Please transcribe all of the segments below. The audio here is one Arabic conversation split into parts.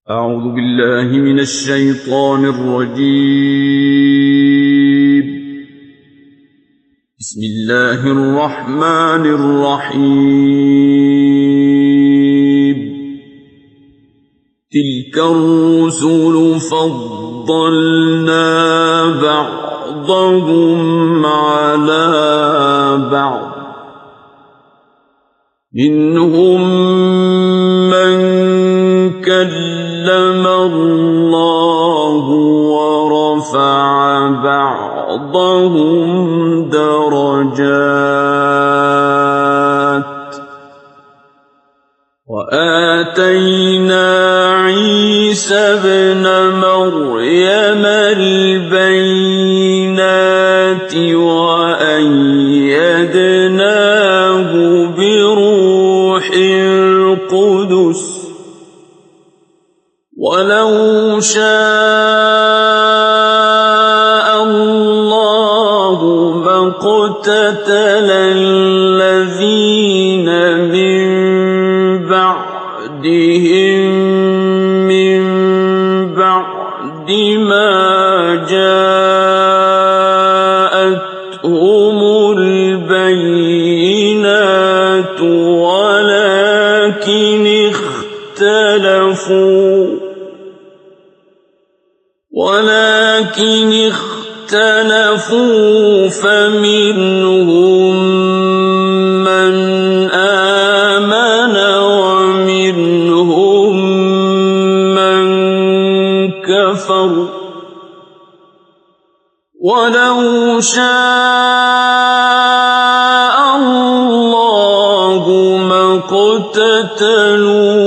أعوذ بالله من الشيطان الرجيم. بسم الله الرحمن الرحيم. تلك الرسل فضلنا بعضهم على بعض، منهم من كلم الله ورفع بعضهم درجات، وآتينا عيسى ابن مريم البينات وأيدناه بروح القدس، ولو شاء الله ما اقتتل الذين من بعدهم من بعد ما جاءتهم البينات، ولكن اختلفوا فمنهم من آمن ومنهم من كفر، ولو شاء الله ما اقتتلوا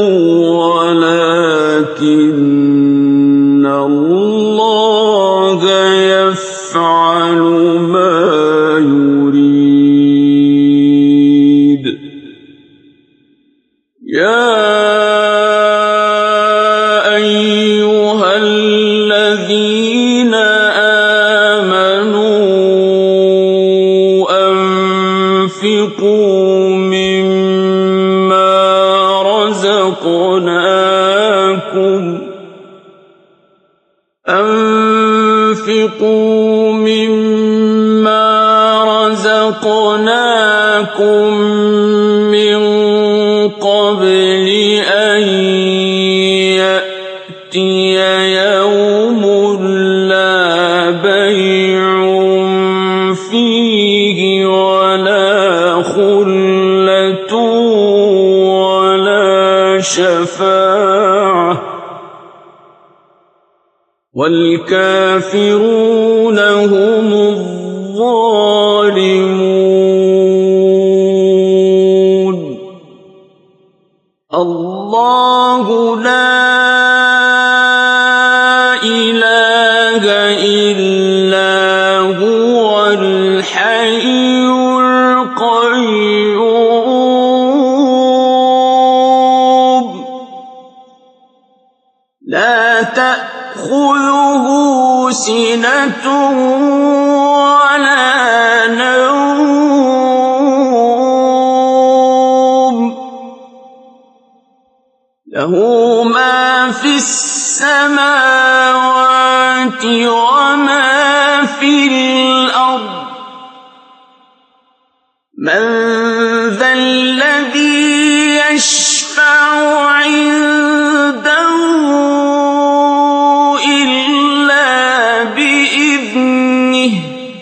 ولكن الله يفعل ما يريد. يا أيها الذين آمنوا أنفقوا مما رزقناكم من قبل أن يأتي يوم لا بيع فيه ولا خلة ولا شفاعة، والكافرون هم الظالمون. الله لا إله إلا هو الحي القيوم، لا تأخذه سنة ولا نوم، له ما في السماوات وما في الأرض. من ذا الذي يشفع عنده إلا بإذنه،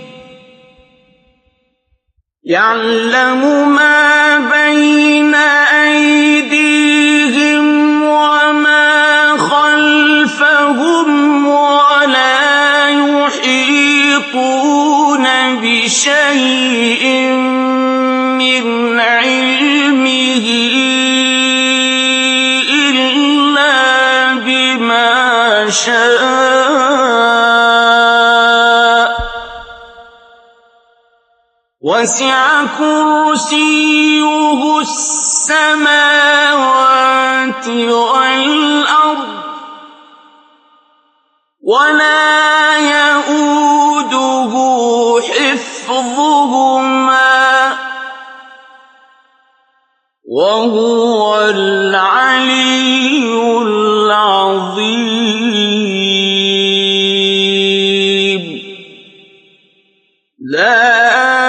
يعلم ما بين أيديهم وما خلفهم، ولا يحيطون بشيء من علمه إلا بما شاء، وسع كرسيه السماوات والأرض، ولا يئوده حفظهما، وهو العلي العظيم. عظيم لا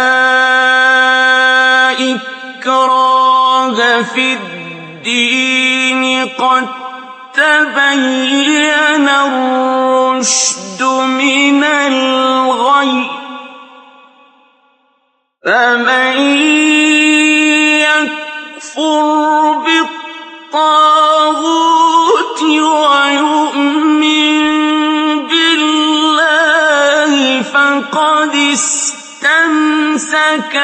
إكراه في الدين قد تبين الرشد من الغي فمن يكفر بالطاغوت ويؤمن بالله فقد استمسك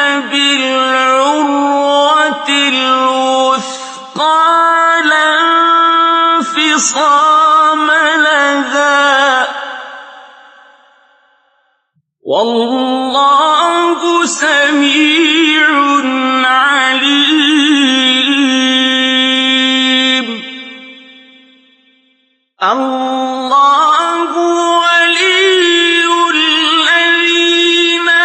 بالعروة الوثقى لا انفصام لها والله سميع عليم الله ولي الذين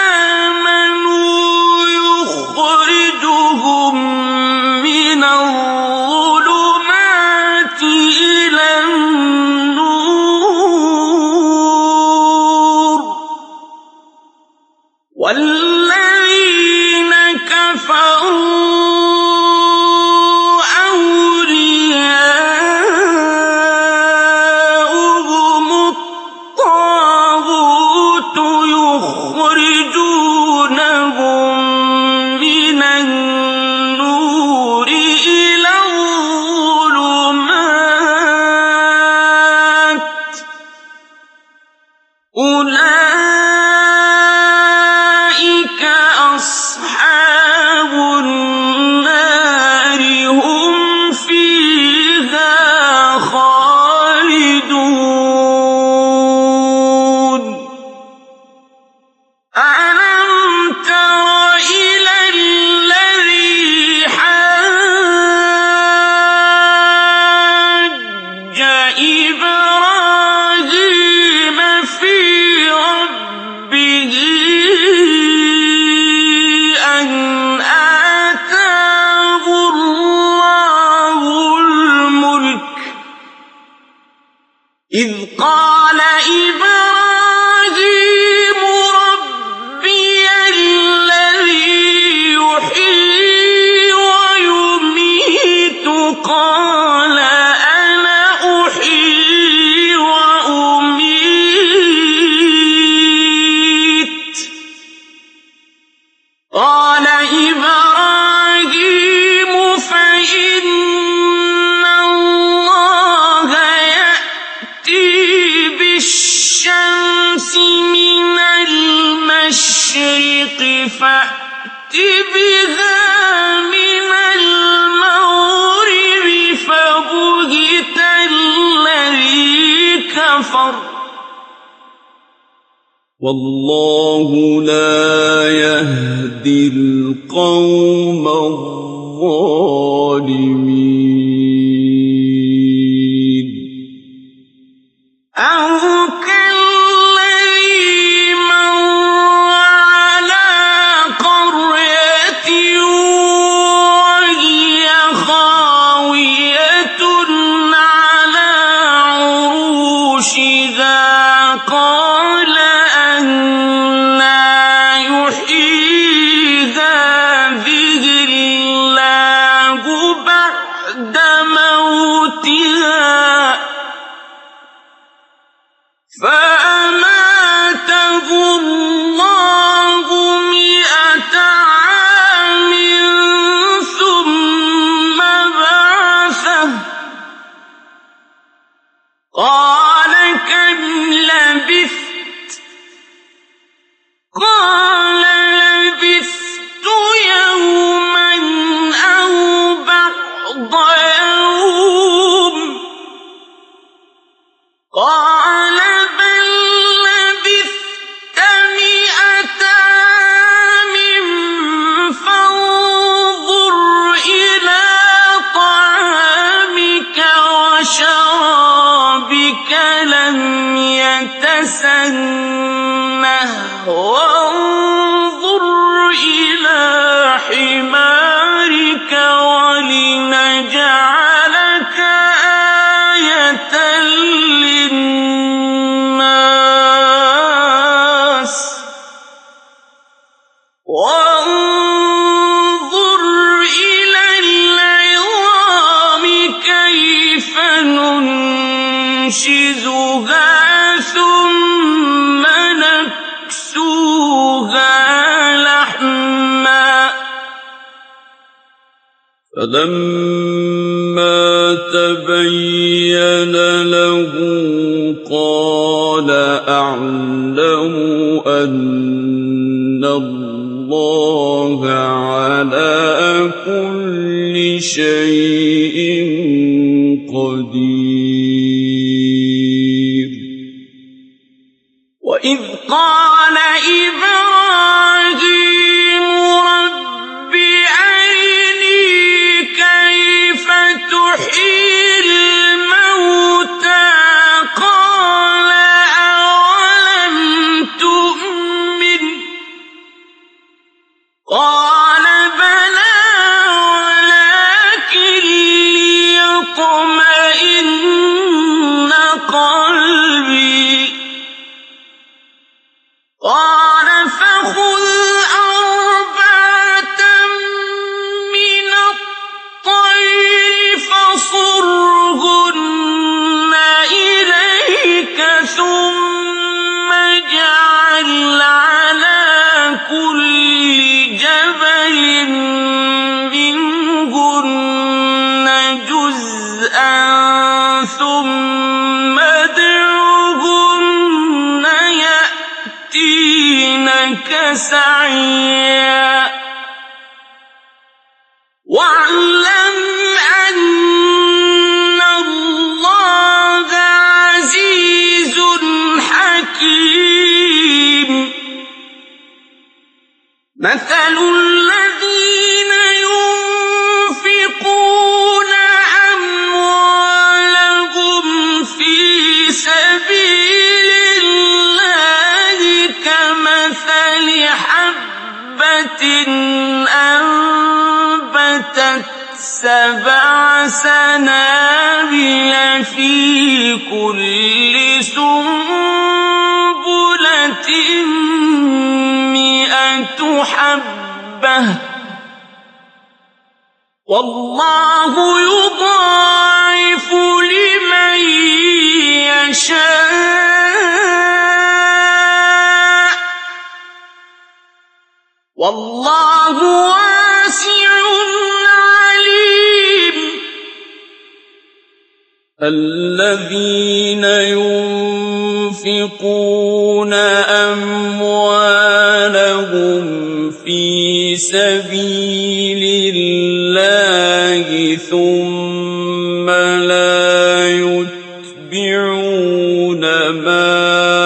آمنوا يخرجهم من الظلمات إلى النور والذين كفروا أولياؤهم الطاغوت يخرجونهم من النور إلى الظلمات أولئك أصحاب النار هم فيها خالدون ألم تر إلى الذي حاج إبراهيم في ربه أن آتاه الله الملك إذ قال إبراهيم ربي الذي يحيي ويميت قال أنا أحيي وأميت قال إبراهيم فإن الله يأتي بالشمس من المشرق فأت بها من المغرب فبهت الذي كفر والله لا يهدي القوم الظالمين أو كالذي مر على قرية وهي خاوية على عروشها قال أنى يحيي هذه الله بعد موتها فأماته الله 100 عام ثم بعثه قال كم لبثت قال لبثت يوما أو بعض يوم قال بل لبثت 100 عام فانظر إلى طعامك وشرابك لم يتسنه وانظر إلى حمارك ولنجعلك آية ننشزها ثم نكسوها لحما فلما تبين له قال أعلم أن الله على كل شيء قدير. وإذ قال إبراهيم رب أرني كيف تحيي الموتى قال أولم تؤمن قال بلى ولكن ليطمئن قلبي قال فخذ أربعة من الطير فصرهن إليك ثم اجعل على كل جبل منهن جزءا ثم ادعهن يأتينك سعيا واعلم أن الله عزيز حكيم. مثل الذين ينفقون أموالهم في سبيل الله كمثل حبة أنبتت 7 سنابل في كل سنبلة 100 حبة والله يضاعف لمن يشاء والله واسع عليم. الذين ينفقون أموالهم في سبيل الله ثم لا يتبعون ما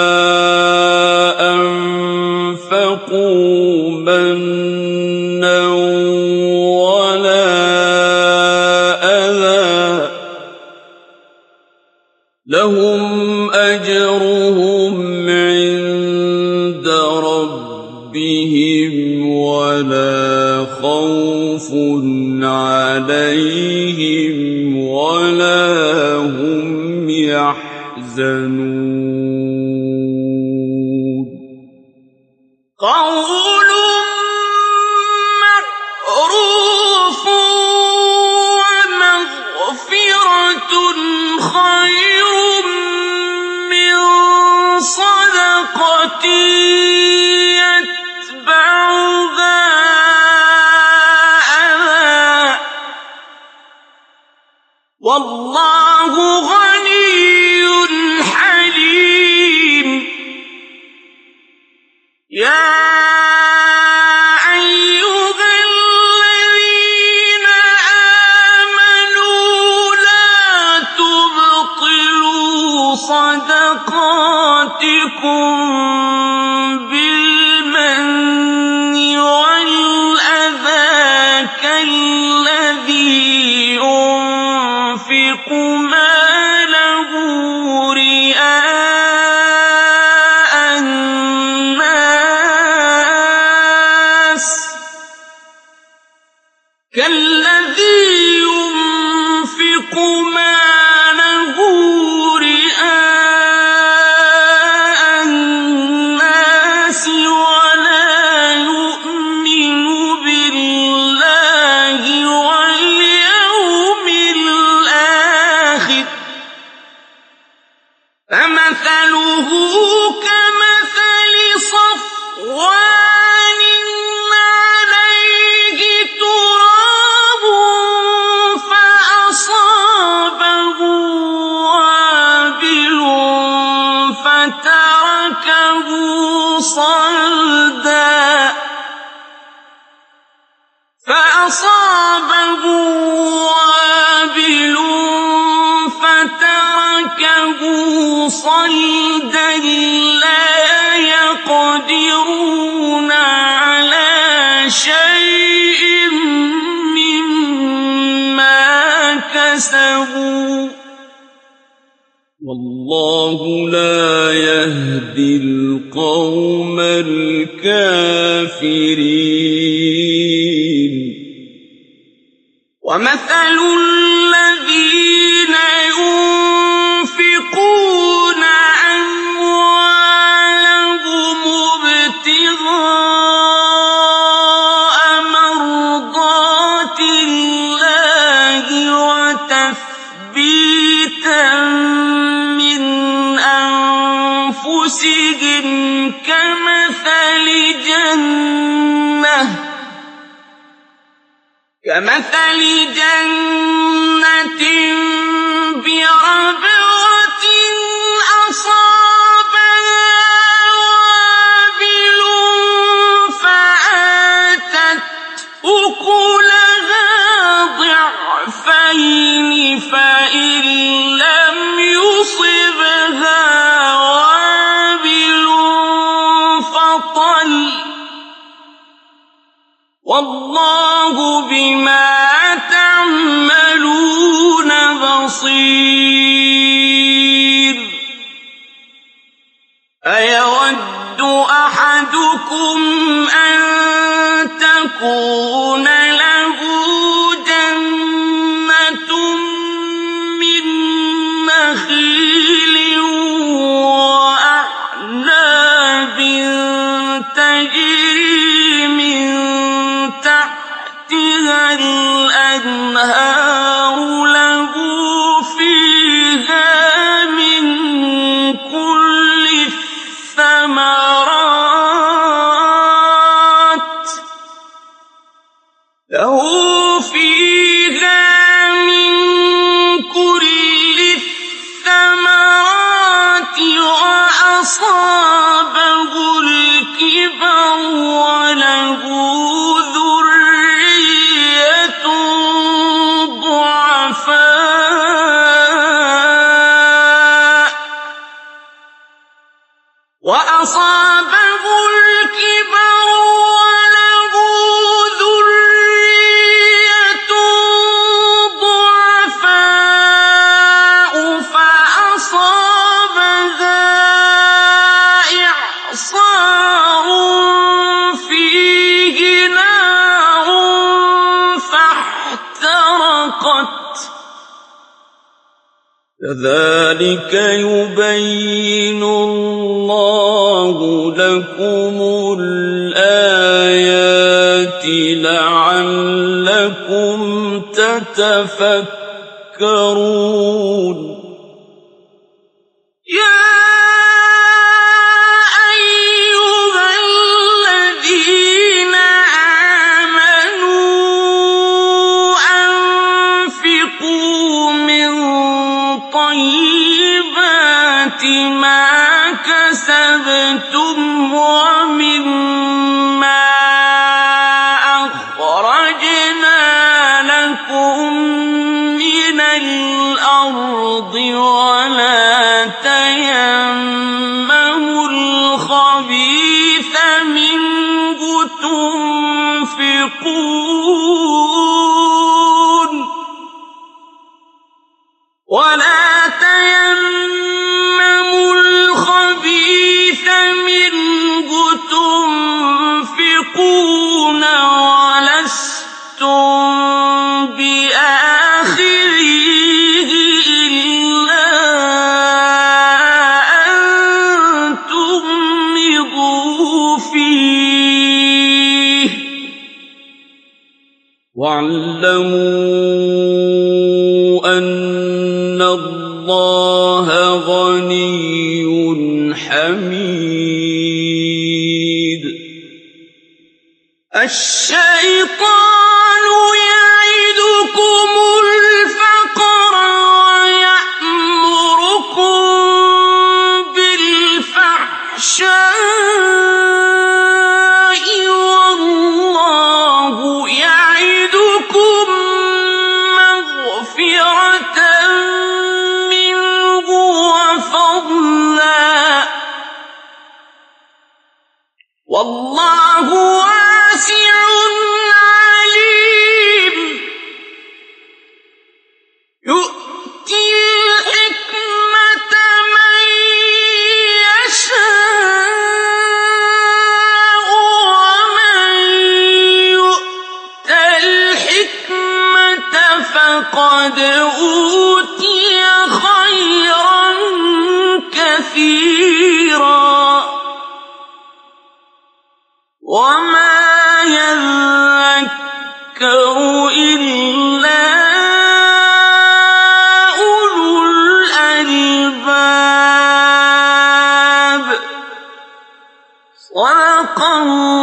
أنفقوا منا ولا أذى لهم أجرهم عند ربهم ولا خوف عليهم ولا هم يحزنون. قول معروف ومغفرة خير من صدقة يتبعها أذى والله غني حليم. يا أيها الذين آمنوا لا تبطلوا صدقاتكم بالمن والأذى كالذي ينفق ماله رئاء الناس صَلْدًا لَّا يَقْدِرُونَ عَلَىٰ شَيْءٍ مِّمَّا كَسَبُوا ۗ وَاللَّهُ لَا يَهْدِي الْقَوْمَ الْكَافِرِينَ. وَمَثَلُ الَّذِينَ يُنفِقُونَ أَمْوَالَهُمُ ابْتِغَاءَ مَرْضَاتِ اللَّهِ وَتَثْبِيتًا مِّنْ أَنفُسِهِمْ كَمَثَلِ جَنَّةٍ بِرَبْوَةٍ أَصَابَهَا وَابِلٌ فَآتَتْ أُكُلَهَا ضِعْفَيْنِ فَإِن لَّمْ يُصِبْهَا وَابِلٌ فَطَلٌّ ۗ وَاللَّهُ بِمَا تَعْمَلُونَ بَصِيرٌ. أَيَوَدُّ أَحَدُكُمْ أَن تَكُونَ لَهُ جَنَّةٌ مِّن نَّخِيلٍ وَأَعْنَابٍ تَجْرِي مِن تَحْتِهَا الْأَنْهَارُ لَهُ فِيهَا مِن كُلِّ الثَّمَرَاتِ وَأَصَابَهُ الْكِبَرُ وَلَهُ ذُرِّيَّةٌ ضُعَفَاءُ فَأَصَابَهَا إِعْصَارٌ فِيهِ نَارٌ فَاحْتَرَقَتْ ۗ كَذَٰلِكَ يُبَيِّنُ اللَّهُ لَكُمُ الْآيَاتِ لَعَلَّكُمْ تَتَفَكَّرُونَ. يَا أَيُّهَا الَّذِينَ آمَنُوا أَنفِقُوا مِن طَيِّبَاتِ مَا كَسَبْتُمْ وَمِمَّا أَخْرَجْنَا لَكُم مِّنَ الْأَرْضِ وَلَا تَيَمَّمُوا الْخَبِيثَ مِنْهُ تُنفِقُونَ وَلَسْتُم بِآخِذِيهِ إِلَّا أَن تُغْمِضُوا فِيهِ ۚ وَاعْلَمُوا أَنَّ اللَّهَ غَنِيٌّ حَمِيدٌ. الشَّيْطَانُ يَعِدُكُمُ الْفَقْرَ وَيَأْمُرُكُم بِالْفَحْشَاءِ وَاللَّهُ يَعِدُكُم مَّغْفِرَةً مِّنْهُ وَفَضْلًا لقد أوتي خيرا كثيرا وما يذكر إلا أولو الألباب صدق الله